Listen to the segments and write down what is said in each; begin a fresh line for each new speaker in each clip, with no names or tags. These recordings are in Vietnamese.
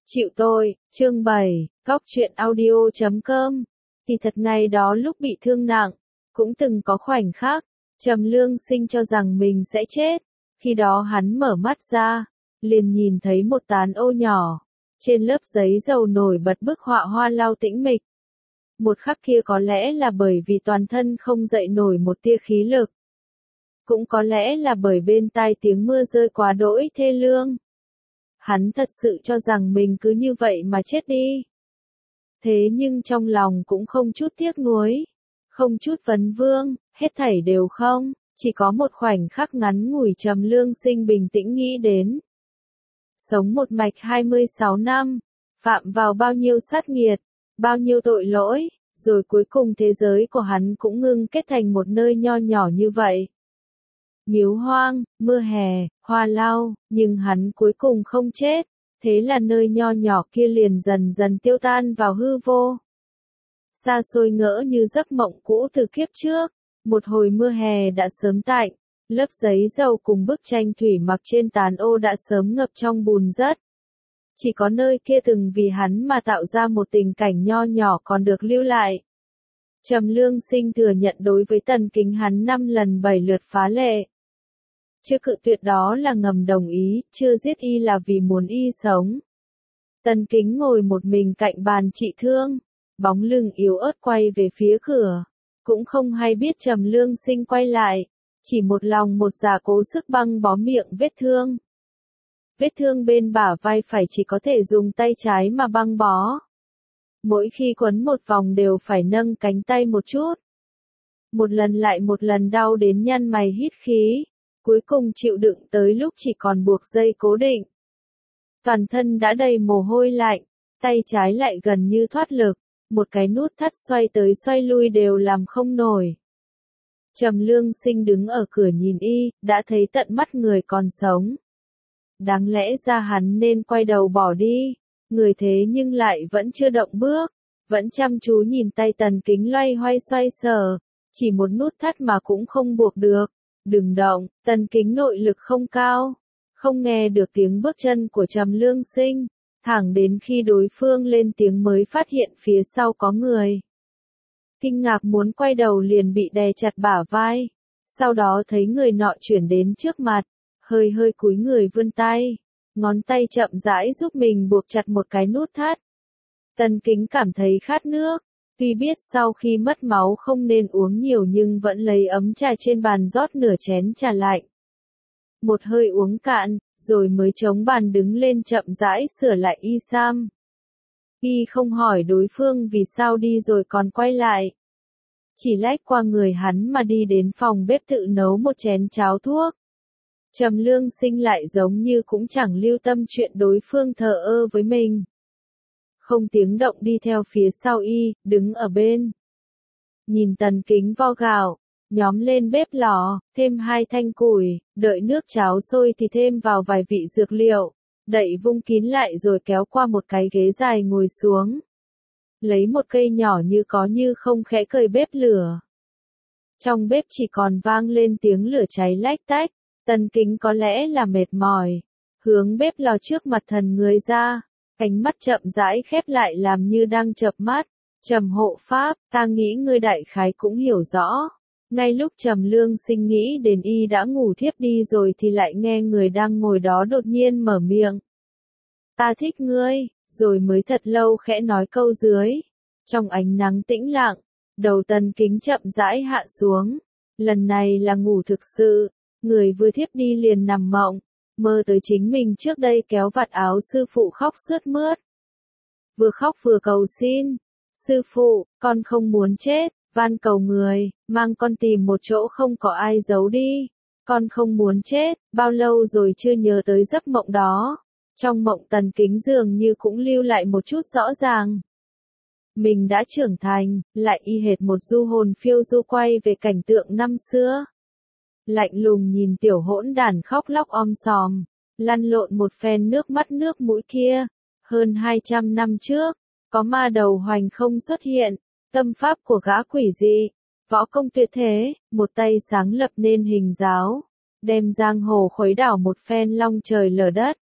Chịu tôi, chương 7, Góc truyện audio.com. Thì thật ngày đó lúc bị thương nặng, cũng từng có khoảnh khắc, Trầm Lương Sinh cho rằng mình sẽ chết. Khi đó hắn mở mắt ra, liền nhìn thấy một tán ô nhỏ. Trên lớp giấy dầu nổi bật bức họa hoa lau tĩnh mịch. Một khắc kia có lẽ là bởi vì toàn thân không dậy nổi một tia khí lực. Cũng có lẽ là bởi bên tai tiếng mưa rơi quá đỗi thê lương. Hắn thật sự cho rằng mình cứ như vậy mà chết đi. Thế nhưng trong lòng cũng không chút tiếc nuối, không chút vấn vương, hết thảy đều không, chỉ có một khoảnh khắc ngắn ngủi Trầm Lương Sinh bình tĩnh nghĩ đến. Sống một mạch 26 năm, phạm vào bao nhiêu sát nghiệt, bao nhiêu tội lỗi, rồi cuối cùng thế giới của hắn cũng ngưng kết thành một nơi nho nhỏ như vậy. Miếu hoang, mưa hè, hoa lau, nhưng hắn cuối cùng không chết, thế là nơi nho nhỏ kia liền dần dần tiêu tan vào hư vô. Xa xôi ngỡ như giấc mộng cũ từ kiếp trước, một hồi mưa hè đã sớm tạnh, lớp giấy dầu cùng bức tranh thủy mặc trên tàn ô đã sớm ngập trong bùn rất. Chỉ có nơi kia từng vì hắn mà tạo ra một tình cảnh nho nhỏ còn được lưu lại. Trầm Lương Sinh thừa nhận đối với Tần Kính hắn 5 lần 7 lượt phá lệ. Chưa cự tuyệt đó là ngầm đồng ý, chưa giết y là vì muốn y sống. Tần Kính ngồi một mình cạnh bàn trị thương, bóng lưng yếu ớt quay về phía cửa, cũng không hay biết Trầm Lương Sinh quay lại, chỉ một lòng một dạ cố sức băng bó miệng vết thương. Vết thương bên bả vai phải chỉ có thể dùng tay trái mà băng bó. Mỗi khi quấn một vòng đều phải nâng cánh tay một chút. Một lần lại một lần đau đến nhăn mày hít khí. Cuối cùng chịu đựng tới lúc chỉ còn buộc dây cố định. Toàn thân đã đầy mồ hôi lạnh, tay trái lại gần như thoát lực, một cái nút thắt xoay tới xoay lui đều làm không nổi. Trầm Lương Sinh đứng ở cửa nhìn y, đã thấy tận mắt người còn sống. Đáng lẽ ra hắn nên quay đầu bỏ đi, người thế nhưng lại vẫn chưa động bước, vẫn chăm chú nhìn tay Tần Kính loay hoay xoay sở, chỉ một nút thắt mà cũng không buộc được. Đừng động, Tần Kính nội lực không cao, không nghe được tiếng bước chân của Trầm Lương Sinh, thẳng đến khi đối phương lên tiếng mới phát hiện phía sau có người. Kinh ngạc muốn quay đầu liền bị đè chặt bả vai, sau đó thấy người nọ chuyển đến trước mặt, hơi hơi cúi người vươn tay, ngón tay chậm rãi giúp mình buộc chặt một cái nút thắt. Tần Kính cảm thấy khát nước. Tuy biết sau khi mất máu không nên uống nhiều nhưng vẫn lấy ấm trà trên bàn rót nửa chén trà lạnh. Một hơi uống cạn, rồi mới chống bàn đứng lên chậm rãi sửa lại y sam. Y không hỏi đối phương vì sao đi rồi còn quay lại. Chỉ lách qua người hắn mà đi đến phòng bếp tự nấu một chén cháo thuốc. Trầm Lương Sinh lại giống như cũng chẳng lưu tâm chuyện đối phương thờ ơ với mình. Không tiếng động đi theo phía sau y, đứng ở bên. Nhìn Tần Kính vo gạo, nhóm lên bếp lò, thêm 2 thanh củi, đợi nước cháo sôi thì thêm vào vài vị dược liệu, đậy vung kín lại rồi kéo qua một cái ghế dài ngồi xuống. Lấy một cây nhỏ như có như không khẽ cởi bếp lửa. Trong bếp chỉ còn vang lên tiếng lửa cháy lách tách, Tần Kính có lẽ là mệt mỏi, hướng bếp lò trước mặt thần người ra. Cánh mắt chậm rãi khép lại làm như đang chợp mắt. Trầm hộ pháp, ta nghĩ ngươi đại khái cũng hiểu rõ. Ngay lúc Trầm Lương Sinh nghĩ đến y đã ngủ thiếp đi rồi thì lại nghe người đang ngồi đó đột nhiên mở miệng. Ta thích ngươi, rồi mới thật lâu khẽ nói câu dưới. Trong ánh nắng tĩnh lặng, đầu Tần Kính chậm rãi hạ xuống. Lần này là ngủ thực sự, người vừa thiếp đi liền nằm mộng. Mơ tới chính mình trước đây kéo vạt áo sư phụ khóc sướt mướt. Vừa khóc vừa cầu xin. Sư phụ, con không muốn chết, van cầu người, mang con tìm một chỗ không có ai giấu đi. Con không muốn chết, bao lâu rồi chưa nhớ tới giấc mộng đó. Trong mộng Tần Kính dường như cũng lưu lại một chút rõ ràng. Mình đã trưởng thành, lại y hệt một du hồn phiêu du quay về cảnh tượng năm xưa. Lạnh lùng nhìn tiểu hỗn đản khóc lóc om sòm, lăn lộn một phen nước mắt nước mũi kia. Hơn 200 năm trước, có ma đầu hoành không xuất hiện, tâm pháp của gã quỷ dị, võ công tuyệt thế, một tay sáng lập nên hình giáo, đem giang hồ khuấy đảo một phen long trời lở đất,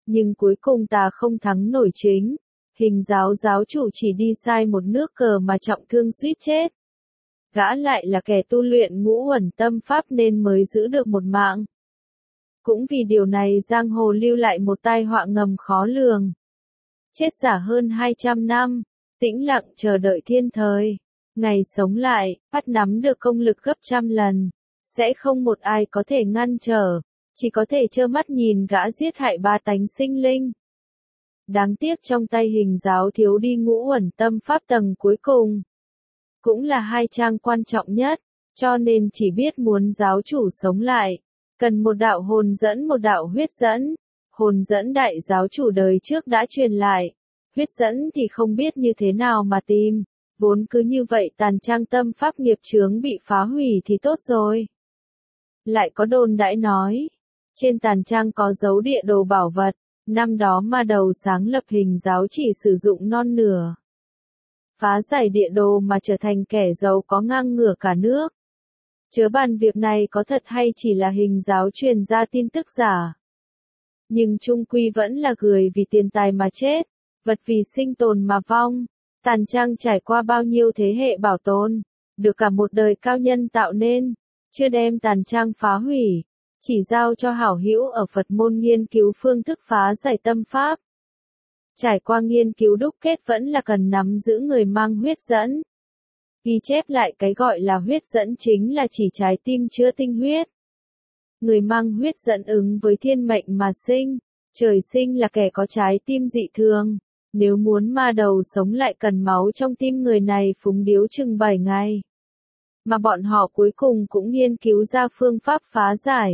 Nhưng cuối cùng ta không thắng nổi chính. Hình giáo giáo chủ chỉ đi sai một nước cờ mà trọng thương suýt chết. Gã lại là kẻ tu luyện ngũ uẩn tâm pháp nên mới giữ được một mạng. Cũng vì điều này giang hồ lưu lại một tai họa ngầm khó lường. Chết giả hơn 200 năm, tĩnh lặng chờ đợi thiên thời. Ngày sống lại, bắt nắm được công lực gấp trăm lần. Sẽ không một ai có thể ngăn trở, chỉ có thể trơ mắt nhìn gã giết hại ba tánh sinh linh. Đáng tiếc trong tay hình giáo thiếu đi ngũ uẩn tâm pháp tầng cuối cùng. Cũng là hai trang quan trọng nhất, cho nên chỉ biết muốn giáo chủ sống lại. Cần một đạo hồn dẫn một đạo huyết dẫn. Hồn dẫn đại giáo chủ đời trước đã truyền lại. Huyết dẫn thì không biết như thế nào mà tìm. Vốn cứ như vậy tàn trang tâm pháp nghiệp chướng bị phá hủy thì tốt rồi. Lại có đồn đãi nói. Trên tàn trang có dấu địa đồ bảo vật. Năm đó ma đầu sáng lập hình giáo chỉ sử dụng non nửa. Phá giải địa đồ mà trở thành kẻ giàu có ngang ngửa cả nước. Chớ bàn việc này có thật hay chỉ là hình giáo truyền ra tin tức giả. Nhưng chung quy vẫn là người vì tiền tài mà chết, vật vì sinh tồn mà vong. Tàn trang trải qua bao nhiêu thế hệ bảo tồn, được cả một đời cao nhân tạo nên, chưa đem tàn trang phá hủy, chỉ giao cho hảo hữu ở Phật môn nghiên cứu phương thức phá giải tâm pháp. Trải qua nghiên cứu đúc kết vẫn là cần nắm giữ người mang huyết dẫn. Ghi chép lại cái gọi là huyết dẫn chính là chỉ trái tim chứa tinh huyết. Người mang huyết dẫn ứng với thiên mệnh mà sinh, trời sinh là kẻ có trái tim dị thường. Nếu muốn ma đầu sống lại cần máu trong tim người này phúng điếu chừng 7 ngày. Mà bọn họ cuối cùng cũng nghiên cứu ra phương pháp phá giải.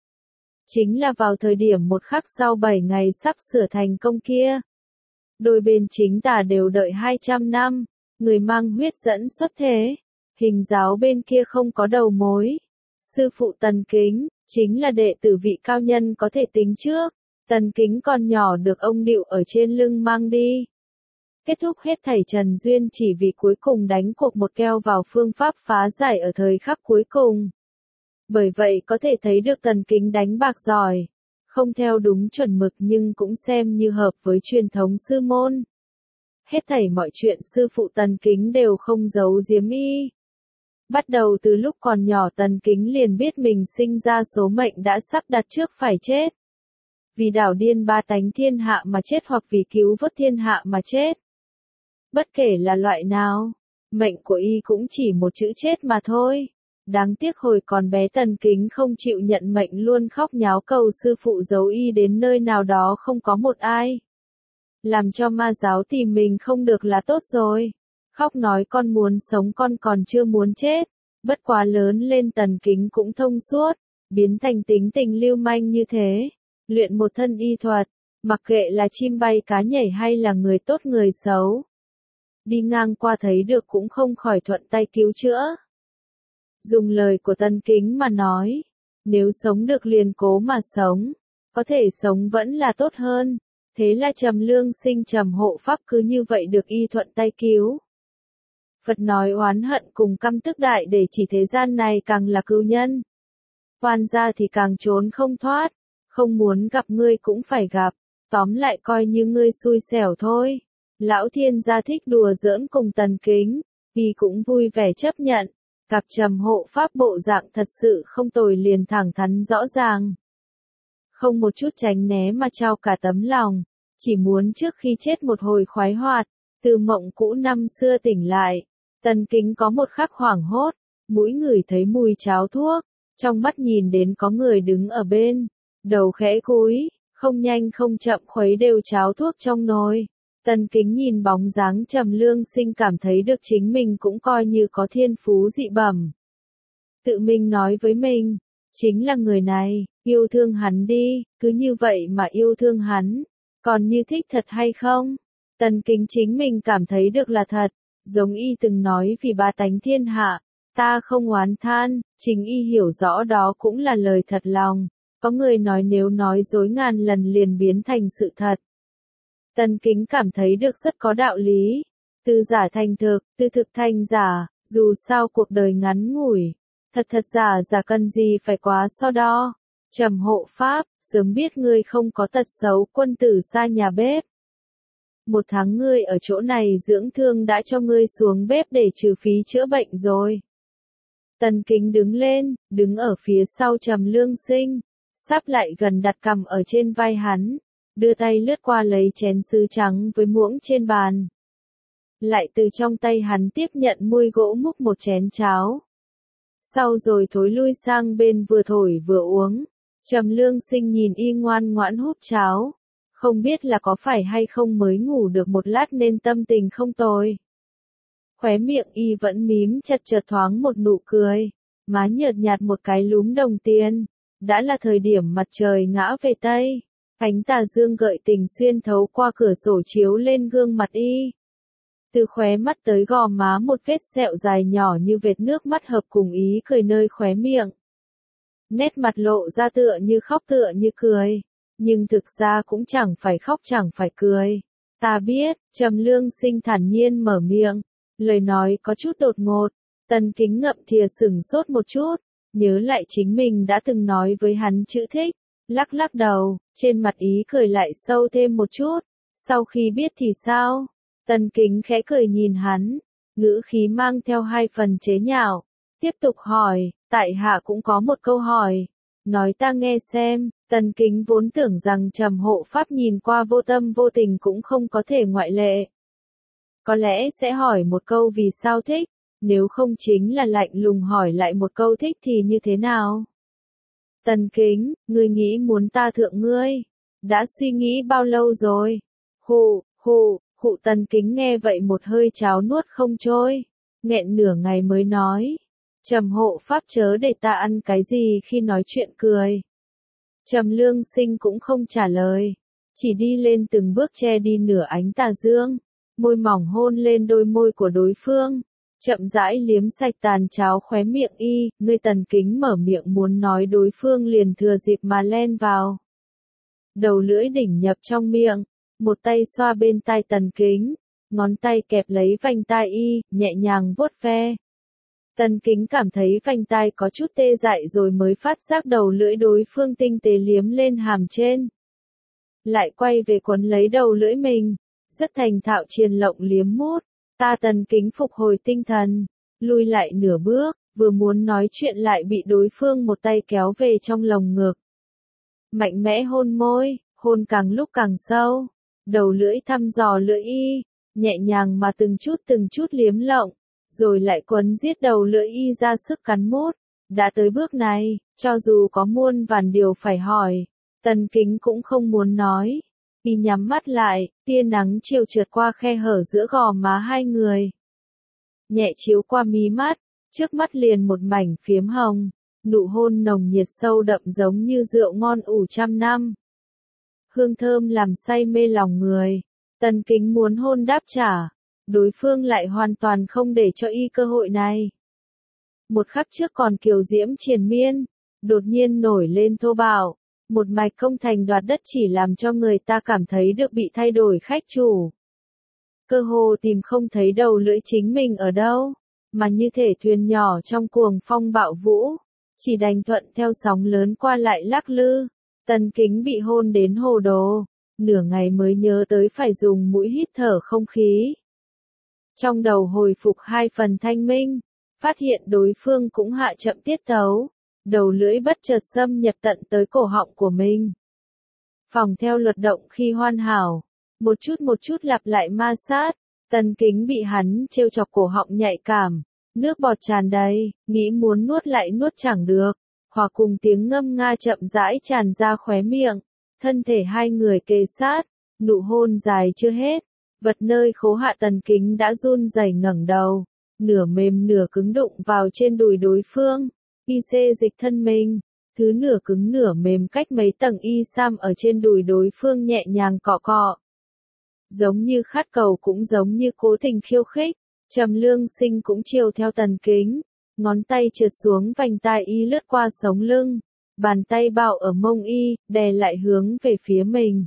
Chính là vào thời điểm một khắc sau 7 ngày sắp sửa thành công kia. Đôi bên chính tà đều đợi 200 năm, người mang huyết dẫn xuất thế. Hình giáo bên kia không có đầu mối. Sư phụ Tần Kính, chính là đệ tử vị cao nhân có thể tính trước. Tần Kính còn nhỏ được ông Điệu ở trên lưng mang đi. Kết thúc hết thảy trần duyên chỉ vì cuối cùng đánh cuộc một keo vào phương pháp phá giải ở thời khắc cuối cùng. Bởi vậy có thể thấy được Tần Kính đánh bạc giỏi. Không theo đúng chuẩn mực nhưng cũng xem như hợp với truyền thống sư môn. Hết thảy mọi chuyện sư phụ Tần Kính đều không giấu giếm y. Bắt đầu từ lúc còn nhỏ Tần Kính liền biết mình sinh ra số mệnh đã sắp đặt trước phải chết. Vì đảo điên ba tánh thiên hạ mà chết hoặc vì cứu vớt thiên hạ mà chết. Bất kể là loại nào, mệnh của y cũng chỉ một chữ chết mà thôi. Đáng tiếc hồi còn bé Tần Kính không chịu nhận mệnh luôn khóc nháo cầu sư phụ giấu y đến nơi nào đó không có một ai. Làm cho ma giáo tìm mình không được là tốt rồi. Khóc nói con muốn sống con còn chưa muốn chết. Bất quá lớn lên Tần Kính cũng thông suốt, biến thành tính tình lưu manh như thế. Luyện một thân y thuật, mặc kệ là chim bay cá nhảy hay là người tốt người xấu. Đi ngang qua thấy được cũng không khỏi thuận tay cứu chữa. Dùng lời của Tần Kính mà nói, nếu sống được liền cố mà sống, có thể sống vẫn là tốt hơn. Thế là Trầm Lương Sinh Trầm hộ pháp cứ như vậy được y thuận tay cứu. Phật nói oán hận cùng căm tức đại để chỉ thế gian này càng là cừu nhân. Oan gia thì càng trốn không thoát, không muốn gặp ngươi cũng phải gặp, tóm lại coi như ngươi xui xẻo thôi. Lão thiên gia thích đùa giỡn cùng Tần Kính, y cũng vui vẻ chấp nhận. Gặp Trầm hộ pháp bộ dạng thật sự không tồi liền thẳng thắn rõ ràng. Không một chút tránh né mà trao cả tấm lòng, chỉ muốn trước khi chết một hồi khoái hoạt, từ mộng cũ năm xưa tỉnh lại. Tần Kính có một khắc hoảng hốt, mũi ngửi thấy mùi cháo thuốc, trong mắt nhìn đến có người đứng ở bên, đầu khẽ cúi, không nhanh không chậm khuấy đều cháo thuốc trong nồi. Tần Kính nhìn bóng dáng Trầm Lương Sinh cảm thấy được chính mình cũng coi như có thiên phú dị bẩm. Tự mình nói với mình, chính là người này, yêu thương hắn đi, cứ như vậy mà yêu thương hắn, còn như thích thật hay không? Tần Kính chính mình cảm thấy được là thật, giống y từng nói vì ba tánh thiên hạ, ta không oán than, chính y hiểu rõ đó cũng là lời thật lòng. Có người nói nếu nói dối ngàn lần liền biến thành sự thật. Tần Kính cảm thấy được rất có đạo lý. Từ giả thành thực, từ thực thành giả, dù sao cuộc đời ngắn ngủi. Thật giả giả cần gì phải quá so đo. Trầm hộ pháp, sớm biết ngươi không có tật xấu quân tử xa nhà bếp. 1 tháng ngươi ở chỗ này dưỡng thương đã cho ngươi xuống bếp để trừ phí chữa bệnh rồi. Tần Kính đứng lên, đứng ở phía sau Trầm Lương Sinh, sắp lại gần đặt cằm ở trên vai hắn, đưa tay lướt qua lấy chén sứ trắng với muỗng trên bàn. Lại từ trong tay hắn tiếp nhận muôi gỗ múc một chén cháo. Sau rồi thối lui sang bên vừa thổi vừa uống. Trầm Lương Sinh nhìn y ngoan ngoãn húp cháo. Không biết là có phải hay không mới ngủ được một lát nên tâm tình không tồi. Khóe miệng y vẫn mím chặt chợt thoáng một nụ cười. Má nhợt nhạt một cái lúm đồng tiền. Đã là thời điểm mặt trời ngã về Tây. Ánh tà dương gợi tình xuyên thấu qua cửa sổ chiếu lên gương mặt y. Từ khóe mắt tới gò má một vết sẹo dài nhỏ như vệt nước mắt hợp cùng ý cười nơi khóe miệng. Nét mặt lộ ra tựa như khóc tựa như cười. Nhưng thực ra cũng chẳng phải khóc chẳng phải cười. Ta biết, Trầm Lương Sinh thản nhiên mở miệng. Lời nói có chút đột ngột. Tần Kính ngậm thìa sửng sốt một chút. Nhớ lại chính mình đã từng nói với hắn chữ thích. Lắc lắc đầu, trên mặt ý cười lại sâu thêm một chút. Sau khi biết thì sao? Tần Kính khẽ cười nhìn hắn. Ngữ khí mang theo 2 phần chế nhạo. Tiếp tục hỏi, tại hạ cũng có một câu hỏi. Nói ta nghe xem. Tần Kính vốn tưởng rằng Trầm hộ pháp nhìn qua vô tâm vô tình cũng không có thể ngoại lệ. Có lẽ sẽ hỏi một câu vì sao thích, nếu không chính là lạnh lùng hỏi lại một câu thích thì như thế nào? Tần Kính, ngươi nghĩ muốn ta thượng ngươi? Đã suy nghĩ bao lâu rồi? Khụ Tần Kính nghe vậy một hơi cháo nuốt không trôi, nghẹn nửa ngày mới nói. Trầm hộ pháp chớ để ta ăn cái gì khi nói chuyện cười. Trầm Lương Sinh cũng không trả lời, chỉ đi lên từng bước che đi nửa ánh tà dương, môi mỏng hôn lên đôi môi của đối phương, chậm rãi liếm sạch tàn cháo khóe miệng y, ngươi. Tần Kính mở miệng muốn nói đối phương liền thừa dịp mà len vào. Đầu lưỡi đỉnh nhập trong miệng, một tay xoa bên tai Tần Kính, ngón tay kẹp lấy vành tai y, nhẹ nhàng vuốt ve. Tần Kính cảm thấy vành tai có chút tê dại rồi mới phát giác đầu lưỡi đối phương tinh tế liếm lên hàm trên. Lại quay về quấn lấy đầu lưỡi mình, rất thành thạo triền lộng liếm mút. Tần Kính phục hồi tinh thần, lui lại nửa bước, vừa muốn nói chuyện lại bị đối phương một tay kéo về trong lồng ngực. Mạnh mẽ hôn môi, hôn càng lúc càng sâu, đầu lưỡi thăm dò lưỡi y, nhẹ nhàng mà từng chút liếm lộng. Rồi lại quấn giết đầu lưỡi y ra sức cắn mút. Đã tới bước này, cho dù có muôn vàn điều phải hỏi, Tần Kính cũng không muốn nói. Y nhắm mắt lại, tia nắng chiều trượt qua khe hở giữa gò má hai người. Nhẹ chiếu qua mí mắt, trước mắt liền một mảnh phiếm hồng, nụ hôn nồng nhiệt sâu đậm giống như rượu ngon ủ trăm năm. Hương thơm làm say mê lòng người, Tần Kính muốn hôn đáp trả. Đối phương lại hoàn toàn không để cho y cơ hội này. Một khắc trước còn kiều diễm triền miên, đột nhiên nổi lên thô bạo, một mạch công thành đoạt đất chỉ làm cho người ta cảm thấy được bị thay đổi khách chủ. Cơ hồ tìm không thấy đầu lưỡi chính mình ở đâu, mà như thể thuyền nhỏ trong cuồng phong bạo vũ, chỉ đành thuận theo sóng lớn qua lại lắc lư. Tần Kính bị hôn đến hồ đồ, nửa ngày mới nhớ tới phải dùng mũi hít thở không khí. Trong đầu hồi phục 2 phần thanh minh, phát hiện đối phương cũng hạ chậm tiết tấu, đầu lưỡi bất chợt xâm nhập tận tới cổ họng của mình. Phòng theo luật động khi hoàn hảo, một chút lặp lại ma sát, Tần Kính bị hắn trêu chọc cổ họng nhạy cảm, nước bọt tràn đầy, nghĩ muốn nuốt lại nuốt chẳng được, hòa cùng tiếng ngâm nga chậm rãi tràn ra khóe miệng, thân thể hai người kề sát, nụ hôn dài chưa hết. Vật nơi khố hạ Tần Kính đã run rẩy ngẩng đầu, nửa mềm nửa cứng đụng vào trên đùi đối phương, y xê dịch thân mình, thứ nửa cứng nửa mềm cách mấy tầng y sam ở trên đùi đối phương nhẹ nhàng cọ cọ. Giống như khát cầu cũng giống như cố tình khiêu khích, Trầm Lương Sinh cũng chiều theo Tần Kính, ngón tay trượt xuống vành tai y lướt qua sống lưng, bàn tay bạo ở mông y, đè lại hướng về phía mình.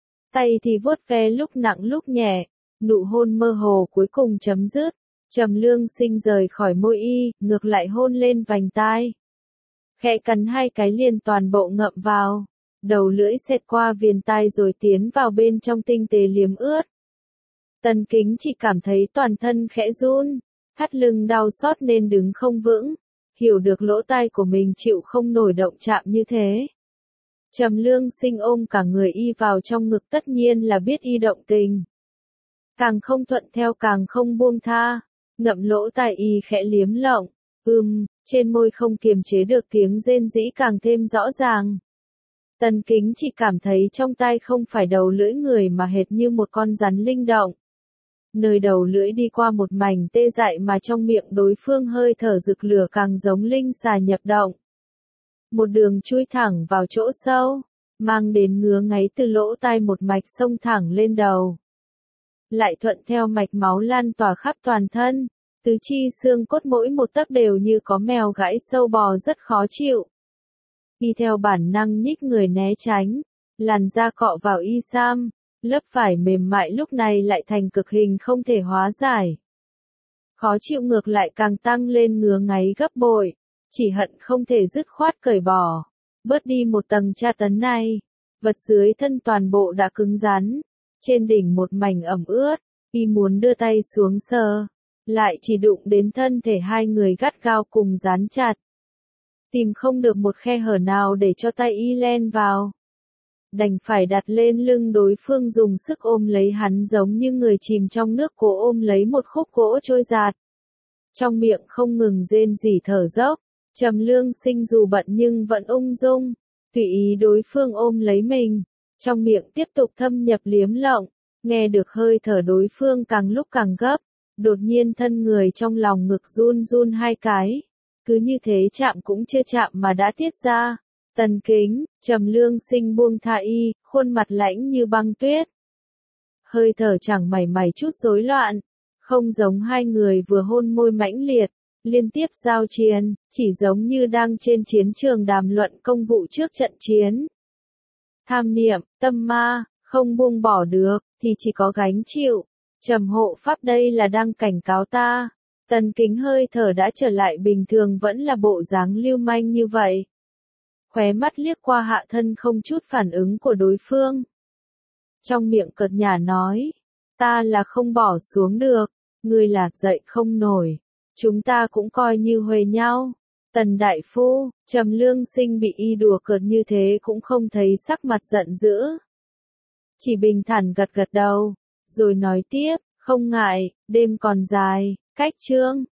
Tay thì vuốt ve lúc nặng lúc nhẹ, nụ hôn mơ hồ cuối cùng chấm dứt. Trầm Lương Sinh rời khỏi môi y, ngược lại hôn lên vành tai. khẽ cắn hai cái liền toàn bộ ngậm vào. Đầu lưỡi xẹt qua viền tai rồi tiến vào bên trong tinh tế liếm ướt. Tần Kính chỉ cảm thấy toàn thân khẽ run, thắt lưng đau xót nên đứng không vững, hiểu được lỗ tai của mình chịu không nổi động chạm như thế. Trầm Lương Sinh ôm cả người y vào trong ngực, tất nhiên là biết y động tình. Càng không thuận theo càng không buông tha, ngậm lỗ tai y khẽ liếm lộng, trên môi không kiềm chế được tiếng rên rỉ càng thêm rõ ràng. Tần Kính chỉ cảm thấy trong tai không phải đầu lưỡi người mà hệt như một con rắn linh động. Nơi đầu lưỡi đi qua một mảnh tê dại mà trong miệng đối phương hơi thở rực lửa càng giống linh xà nhập động. Một đường chui thẳng vào chỗ sâu, mang đến ngứa ngáy từ lỗ tai một mạch xông thẳng lên đầu. Lại thuận theo mạch máu lan tỏa khắp toàn thân, tứ chi xương cốt mỗi một tấc đều như có mèo gãi sâu bò rất khó chịu. Y theo bản năng nhích người né tránh, làn da cọ vào y sam, lớp vải mềm mại lúc này lại thành cực hình không thể hóa giải. Khó chịu ngược lại càng tăng lên, ngứa ngáy gấp bội, chỉ hận không thể dứt khoát cởi bỏ, bớt đi một tầng tra tấn này. Vật dưới thân toàn bộ đã cứng rắn, trên đỉnh một mảnh ẩm ướt, y muốn đưa tay xuống sờ, lại chỉ đụng đến thân thể hai người gắt gao cùng dán chặt. Tìm không được một khe hở nào để cho tay y len vào. Đành phải đặt lên lưng đối phương dùng sức ôm lấy hắn giống như người chìm trong nước cố ôm lấy một khúc gỗ trôi giạt. Trong miệng không ngừng rên rỉ thở dốc, Trầm Lương Sinh dù bận nhưng vẫn ung dung, tùy ý đối phương ôm lấy mình, trong miệng tiếp tục thâm nhập liếm lộng, nghe được hơi thở đối phương càng lúc càng gấp, đột nhiên thân người trong lòng ngực run run hai cái, cứ như thế chạm cũng chưa chạm mà đã tiết ra. Tần Kính, Trầm Lương Sinh buông tha y, khuôn mặt lãnh như băng tuyết. Hơi thở chẳng mảy may chút rối loạn, không giống hai người vừa hôn môi mãnh liệt, liên tiếp giao chiến, chỉ giống như đang trên chiến trường đàm luận công vụ trước trận chiến. Tham niệm, tâm ma, không buông bỏ được, thì chỉ có gánh chịu. Trầm hộ pháp đây là đang cảnh cáo ta. Tần Kính hơi thở đã trở lại bình thường, vẫn là bộ dáng lưu manh như vậy. Khóe mắt liếc qua hạ thân không chút phản ứng của đối phương. Trong miệng cợt nhả nói, ta là không bỏ xuống được, ngươi là dậy không nổi, chúng ta cũng coi như huề nhau. Tần đại phu, Trầm Lương Sinh bị y đùa cợt như thế cũng không thấy sắc mặt giận dữ. Chỉ bình thản gật gật đầu, rồi nói tiếp, không ngại, đêm còn dài, cách chương.